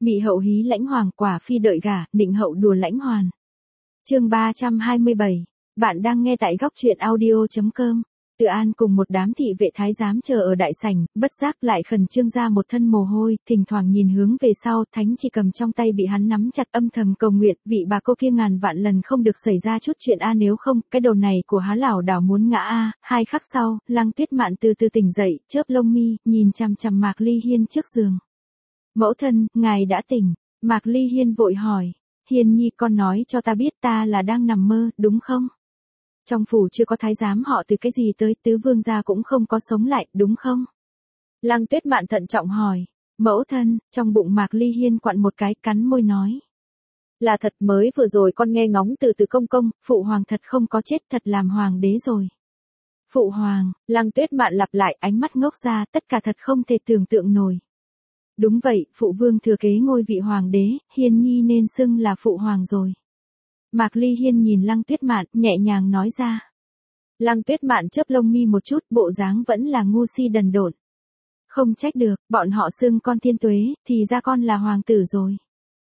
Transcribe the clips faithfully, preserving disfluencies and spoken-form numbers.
Mị hậu hí lãnh hoàng, quả phi đợi gả, định hậu đùa lãnh hoàn. Chương ba trăm hai mươi bảy. Bạn đang nghe tại góc truyện audio chấm com. Từ An cùng một đám thị vệ thái giám chờ ở đại sảnh, bất giác lại khẩn trương ra một thân mồ hôi, thỉnh thoảng nhìn hướng về sau, thánh chỉ cầm trong tay bị hắn nắm chặt, âm thầm cầu nguyện, vị bà cô kia ngàn vạn lần không được xảy ra chút chuyện a, nếu không, cái đầu này của há lảo đảo muốn ngã a. Hai khắc sau, Lăng Tuyết Mạn từ từ tỉnh dậy, chớp lông mi, nhìn chằm chằm Mạc Ly Hiên trước giường. Mẫu thân, ngài đã tỉnh. Mạc Ly Hiên vội hỏi. Hiên nhi, con nói cho ta biết ta là đang nằm mơ, đúng không? Trong phủ chưa có thái giám họ từ cái gì tới, tứ vương gia cũng không có sống lại, đúng không? Lăng Tuyết Mạn thận trọng hỏi. Mẫu thân, trong bụng Mạc Ly Hiên quặn một cái, cắn môi nói. Là thật, mới vừa rồi con nghe ngóng từ từ công công, phụ hoàng thật không có chết, thật làm hoàng đế rồi. Phụ hoàng, Lăng Tuyết Mạn lặp lại, ánh mắt ngốc ra, tất cả thật không thể tưởng tượng nổi. Đúng vậy, phụ vương thừa kế ngôi vị hoàng đế, Hiên nhi nên xưng là phụ hoàng rồi. Mạc Ly Hiên nhìn Lăng Tuyết Mạn, nhẹ nhàng nói ra. Lăng Tuyết Mạn chớp lông mi một chút, bộ dáng vẫn là ngu si đần độn. Không trách được, bọn họ xưng con thiên tuế, thì ra con là hoàng tử rồi.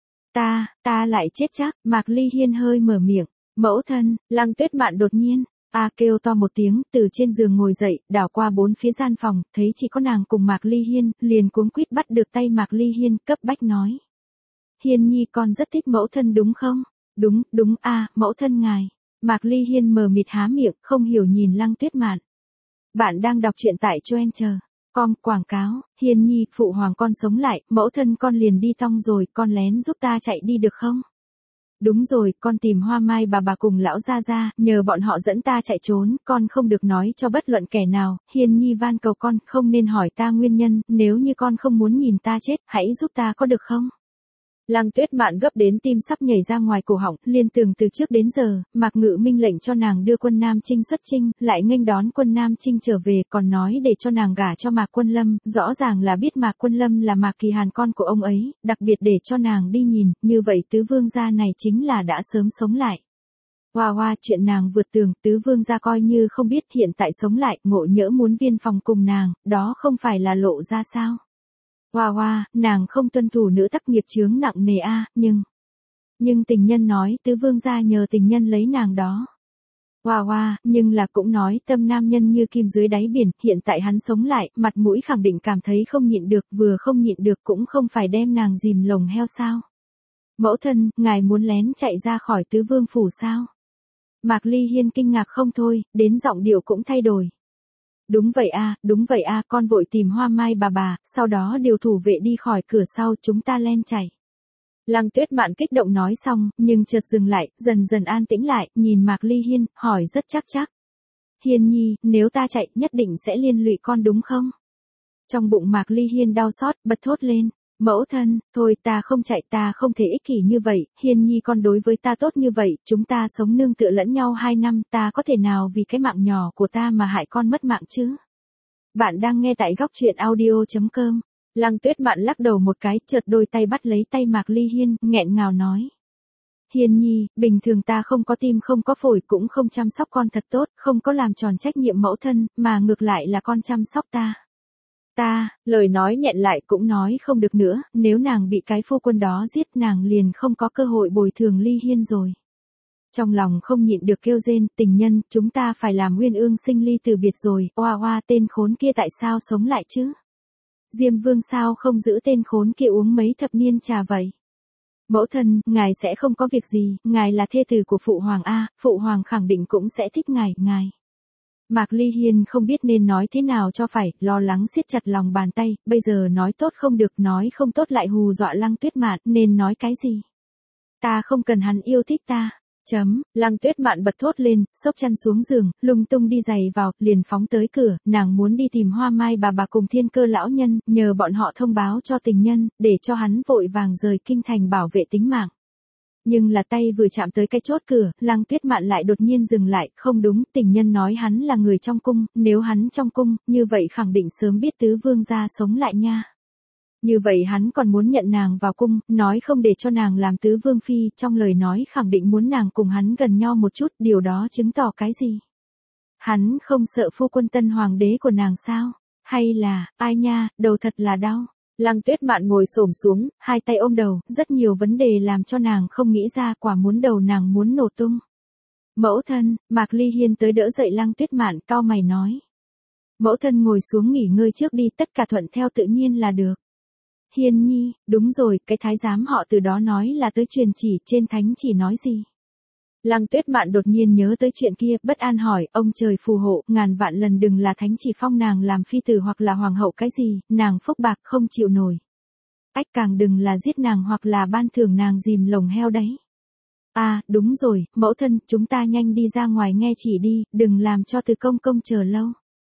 Ta, ta lại chết chắc, Mạc Ly Hiên hơi mở miệng. Mẫu thân, Lăng Tuyết Mạn đột nhiên, a kêu to một tiếng, từ trên giường ngồi dậy, đảo qua bốn phía gian phòng, thấy chỉ có nàng cùng Mạc Ly Hiên, liền cuống quýt bắt được tay Mạc Ly Hiên, cấp bách nói. Hiên nhi, con rất thích mẫu thân đúng không? Đúng, đúng a, mẫu thân ngài. Mạc Ly Hiên mờ mịt há miệng, không hiểu nhìn Lăng Tuyết Mạn. Bạn đang đọc truyện tại Choen chờ. Com quảng cáo, Hiên nhi, phụ hoàng con sống lại, mẫu thân con liền đi tong rồi, con lén giúp ta chạy đi được không? Đúng rồi, con tìm Hoa Mai bà bà cùng lão gia gia, nhờ bọn họ dẫn ta chạy trốn, con không được nói cho bất luận kẻ nào, Hiên nhi van cầu con, không nên hỏi ta nguyên nhân, nếu như con không muốn nhìn ta chết, hãy giúp ta có được không? Lăng Tuyết Mạn gấp đến tim sắp nhảy ra ngoài cổ họng, liên tưởng từ trước đến giờ, Mạc Ngự Minh lệnh cho nàng đưa quân Nam Chinh xuất chinh, lại nghênh đón quân Nam Chinh trở về, còn nói để cho nàng gả cho Mạc Quân Lâm, rõ ràng là biết Mạc Quân Lâm là Mạc Kỳ Hàn con của ông ấy, đặc biệt để cho nàng đi nhìn, như vậy tứ vương gia này chính là đã sớm sống lại. Hoa hoa, chuyện nàng vượt tường, tứ vương gia coi như không biết, hiện tại sống lại, ngộ nhỡ muốn viên phòng cùng nàng, đó không phải là lộ ra sao? Hoa hoa, nàng không tuân thủ nữ tắc nghiệp chướng nặng nề a, nhưng... Nhưng tình nhân nói tứ vương gia nhờ tình nhân lấy nàng đó. Hoa hoa, nhưng là cũng nói tâm nam nhân như kim dưới đáy biển, hiện tại hắn sống lại, mặt mũi khẳng định cảm thấy không nhịn được, vừa không nhịn được cũng không phải đem nàng dìm lồng heo sao. Mẫu thân, ngài muốn lén chạy ra khỏi tứ vương phủ sao? Mạc Ly Hiên kinh ngạc không thôi, đến giọng điệu cũng thay đổi. Đúng vậy a, đúng vậy a, con vội tìm Hoa Mai bà bà, sau đó điều thủ vệ đi khỏi cửa sau, chúng ta len chạy. Lăng Tuyết Mạn kích động nói xong, nhưng chợt dừng lại, dần dần an tĩnh lại, nhìn Mạc Ly Hiên, hỏi rất chắc chắc. Hiên nhi, nếu ta chạy, nhất định sẽ liên lụy con đúng không? Trong bụng Mạc Ly Hiên đau xót, bật thốt lên. Mẫu thân, thôi ta không chạy, ta không thể ích kỷ như vậy, Hiên nhi con đối với ta tốt như vậy, chúng ta sống nương tựa lẫn nhau hai năm, ta có thể nào vì cái mạng nhỏ của ta mà hại con mất mạng chứ? Bạn đang nghe tại góc truyện audio chấm com. Lăng Tuyết Mạn lắc đầu một cái, chợt đôi tay bắt lấy tay Mạc Ly Hiên, nghẹn ngào nói. Hiên nhi, bình thường ta không có tim không có phổi cũng không chăm sóc con thật tốt, không có làm tròn trách nhiệm mẫu thân, mà ngược lại là con chăm sóc ta. Ta, lời nói nhẹn lại cũng nói không được nữa, nếu nàng bị cái phu quân đó giết nàng liền không có cơ hội bồi thường Ly Hiên rồi. Trong lòng không nhịn được kêu rên, tình nhân, chúng ta phải làm uyên ương sinh ly từ biệt rồi, oa oa, tên khốn kia tại sao sống lại chứ? Diêm Vương sao không giữ tên khốn kia uống mấy thập niên trà vậy? Mẫu thân, ngài sẽ không có việc gì, ngài là thê tử của phụ hoàng a, phụ hoàng khẳng định cũng sẽ thích ngài, ngài. Mạc Ly Hiên không biết nên nói thế nào cho phải, lo lắng siết chặt lòng bàn tay, bây giờ nói tốt không được, nói không tốt lại hù dọa Lăng Tuyết Mạn, nên nói cái gì? Ta không cần hắn yêu thích ta. Chấm, Lăng Tuyết Mạn bật thốt lên, xốc chăn xuống giường, lung tung đi giày vào, liền phóng tới cửa, nàng muốn đi tìm Hoa Mai bà bà cùng Thiên Cơ lão nhân, nhờ bọn họ thông báo cho tình nhân, để cho hắn vội vàng rời kinh thành bảo vệ tính mạng. Nhưng là tay vừa chạm tới cái chốt cửa, Lăng Tuyết Mạn lại đột nhiên dừng lại, không đúng, tình nhân nói hắn là người trong cung, nếu hắn trong cung, như vậy khẳng định sớm biết tứ vương gia sống lại nha. Như vậy hắn còn muốn nhận nàng vào cung, nói không để cho nàng làm tứ vương phi, trong lời nói khẳng định muốn nàng cùng hắn gần nhau một chút, điều đó chứng tỏ cái gì? Hắn không sợ phu quân tân hoàng đế của nàng sao? Hay là, ai nha, đầu thật là đau. Lăng Tuyết Mạn ngồi xổm xuống, hai tay ôm đầu, rất nhiều vấn đề làm cho nàng không nghĩ ra, quả muốn đầu nàng muốn nổ tung. Mẫu thân, Mạc Ly Hiên tới đỡ dậy Lăng Tuyết Mạn, cau mày nói. Mẫu thân ngồi xuống nghỉ ngơi trước đi, tất cả thuận theo tự nhiên là được. Hiên nhi, đúng rồi, cái thái giám họ từ đó nói là tới truyền chỉ, trên thánh chỉ nói gì? Lăng Tuyết Mạn đột nhiên nhớ tới chuyện kia, bất an hỏi, ông trời phù hộ, ngàn vạn lần đừng là thánh chỉ phong nàng làm phi tử hoặc là hoàng hậu cái gì, nàng phúc bạc không chịu nổi. Ách, càng đừng là giết nàng hoặc là ban thưởng nàng dìm lồng heo đấy. À, đúng rồi, mẫu thân, chúng ta nhanh đi ra ngoài nghe chỉ đi, đừng làm cho Từ công công chờ lâu.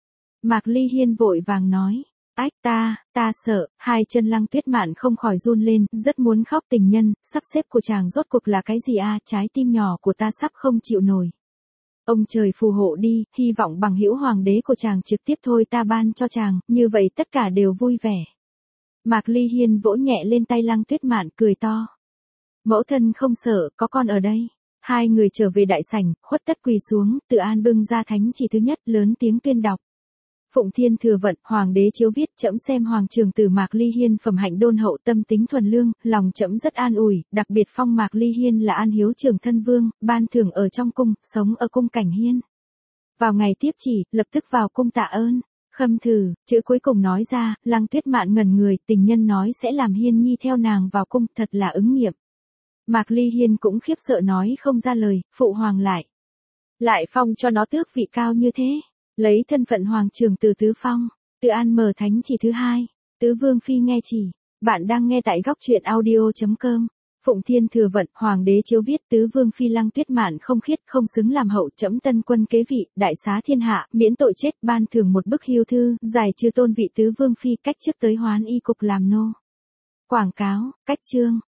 Mạc Ly Hiên vội vàng nói. Ách, ta, ta sợ, hai chân Lăng Tuyết Mạn không khỏi run lên, rất muốn khóc. Tình nhân, sắp xếp của chàng rốt cuộc là cái gì a? Trái tim nhỏ của ta sắp không chịu nổi. Ông trời phù hộ đi, hy vọng bằng hữu hoàng đế của chàng trực tiếp thôi ta ban cho chàng, như vậy tất cả đều vui vẻ. Mạc Ly Hiên vỗ nhẹ lên tay Lăng Tuyết Mạn, cười to. Mẫu thân không sợ, có con ở đây. Hai người trở về đại sảnh, khuất tất quỳ xuống, Tự An bưng ra thánh chỉ thứ nhất, lớn tiếng tuyên đọc. Phụng Thiên thừa vận, hoàng đế chiếu viết, trẫm xem hoàng trường tử Mạc Ly Hiên phẩm hạnh đôn hậu, tâm tính thuần lương, lòng trẫm rất an ủi, đặc biệt phong Mạc Ly Hiên là An Hiếu Trường thân vương, ban thưởng ở trong cung, sống ở cung Cảnh Hiên. Vào ngày tiếp chỉ, lập tức vào cung tạ ơn. Khâm thử, chữ cuối cùng nói ra, Lăng Tuyết Mạn ngẩn người, tình nhân nói sẽ làm Hiên nhi theo nàng vào cung, thật là ứng nghiệm. Mạc Ly Hiên cũng khiếp sợ nói không ra lời, phụ hoàng lại. Lại phong cho nó tước vị cao như thế. Lấy thân phận hoàng trường từ tứ phong, Tự An mở thánh chỉ thứ hai, tứ vương phi nghe chỉ. Bạn đang nghe tại góc truyện audio chấm com. Phụng Thiên thừa vận, hoàng đế chiếu viết, tứ vương phi Lăng Tuyết Mạn không khiết, không xứng làm hậu, trẫm tân quân kế vị, đại xá thiên hạ, miễn tội chết, ban thưởng một bức hiêu thư, giải trừ tôn vị tứ vương phi, cách chức tới Hoán Y cục làm nô. Quảng cáo, cách chương.